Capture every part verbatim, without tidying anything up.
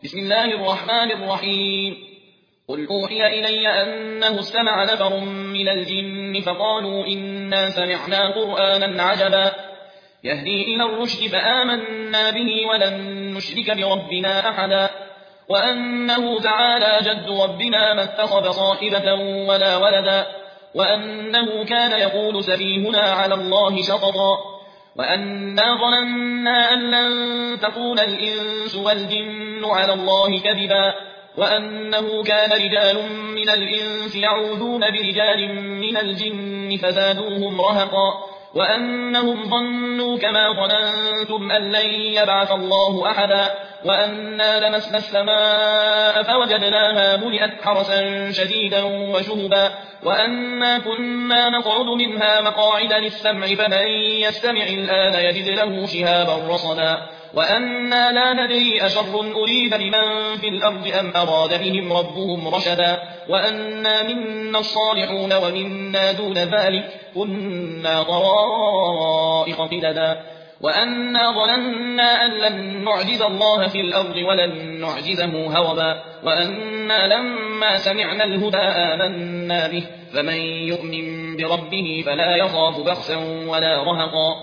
بسم الله الرحمن الرحيم قل أوحي إلي أنه استمع نفر من الجن فقالوا إنا سمعنا قرآنا عجبا يهدي إلى الرشد فآمنا به ولن نشرك بربنا أحدا وأنه تعالى جد ربنا ما اتخذ صاحبة ولا ولدا وأنه كان يقول سفيهنا على الله شططا وأنا ظننا أن لن تكون الإنس والجن على الله كذبا وأنه كان رجال من الإنس يعوذون برجال من الجن فزادوهم رهقا وأنهم ظنوا كما ظننتم أن لن يبعث الله أحدا وأنا لمسنا السماء فوجدناها ملئت حرسا شديدا وشهبا وأنا كنا نقعد منها مقاعد للسمع فمن يستمع الآن يجد له شهابا رصدا وأنا لا ندري أشر أريد بمن في الأرض أم أراد بهم ربهم رشدا وأنا منا الصالحون ومنا دون ذلك كنا طرائق قددا وأنا ظننا أن لن نعجز الله في الأرض ولن نعجزه هربا وأنا لما سمعنا الهدى آمنا به فمن يؤمن بربه فلا يخاف بخسا ولا رهقا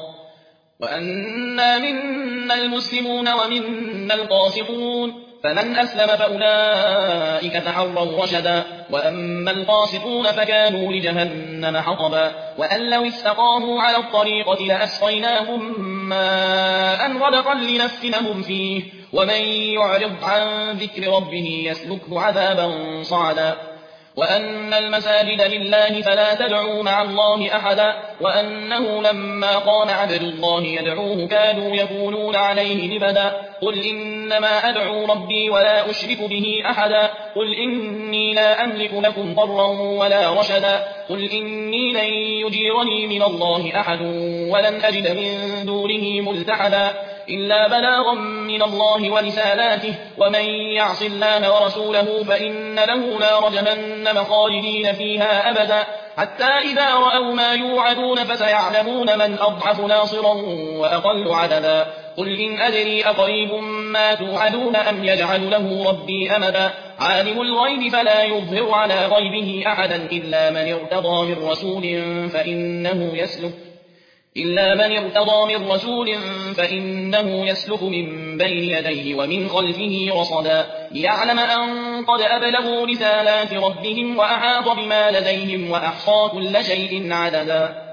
وأنا منا المسلمون ومنا القاسطون فمن أسلم فأولئك تحروا رشدا وأما القاسطون فكانوا لجهنم حطبا وأن لو استقاموا على الطريقة لأسقيناهم ماء غدقا لنفتنهم فيه ومن يعرض عن ذكر ربه يسلكه عذابا صعدا وأن المساجد لله فلا تدعوا مع الله أحدا وأنه لما قام عبد الله يدعوه كانوا يكونون عليه لبدا قل إنما أدعو ربي ولا أشرك به أحدا قل إني لا أملك لكم ضرا ولا رشدا قل إني لن يجيرني من الله أحد ولن أجد من دونه ملتحدا إلا بلاغا من الله ورسالاته ومن يعص الله ورسوله فإن له نار جهنم خالدين فيها أبدا حتى إذا رأوا ما يوعدون فسيعلمون من أضعف ناصرا وأقل عددا قل إن أدري أقريب ما توعدون أم يجعل له ربي أمدا عالم الغيب فلا يظهر على غيبه أحدا إلا من ارتضى من رسول فإنه يسلك إلا من ارتضى من رسول فإنه يسلك من بين يديه ومن خلفه رصدا ليعلم أن قد أبلغوا رسالات ربهم وأحاط بما لديهم وأحصى كل شيء عددا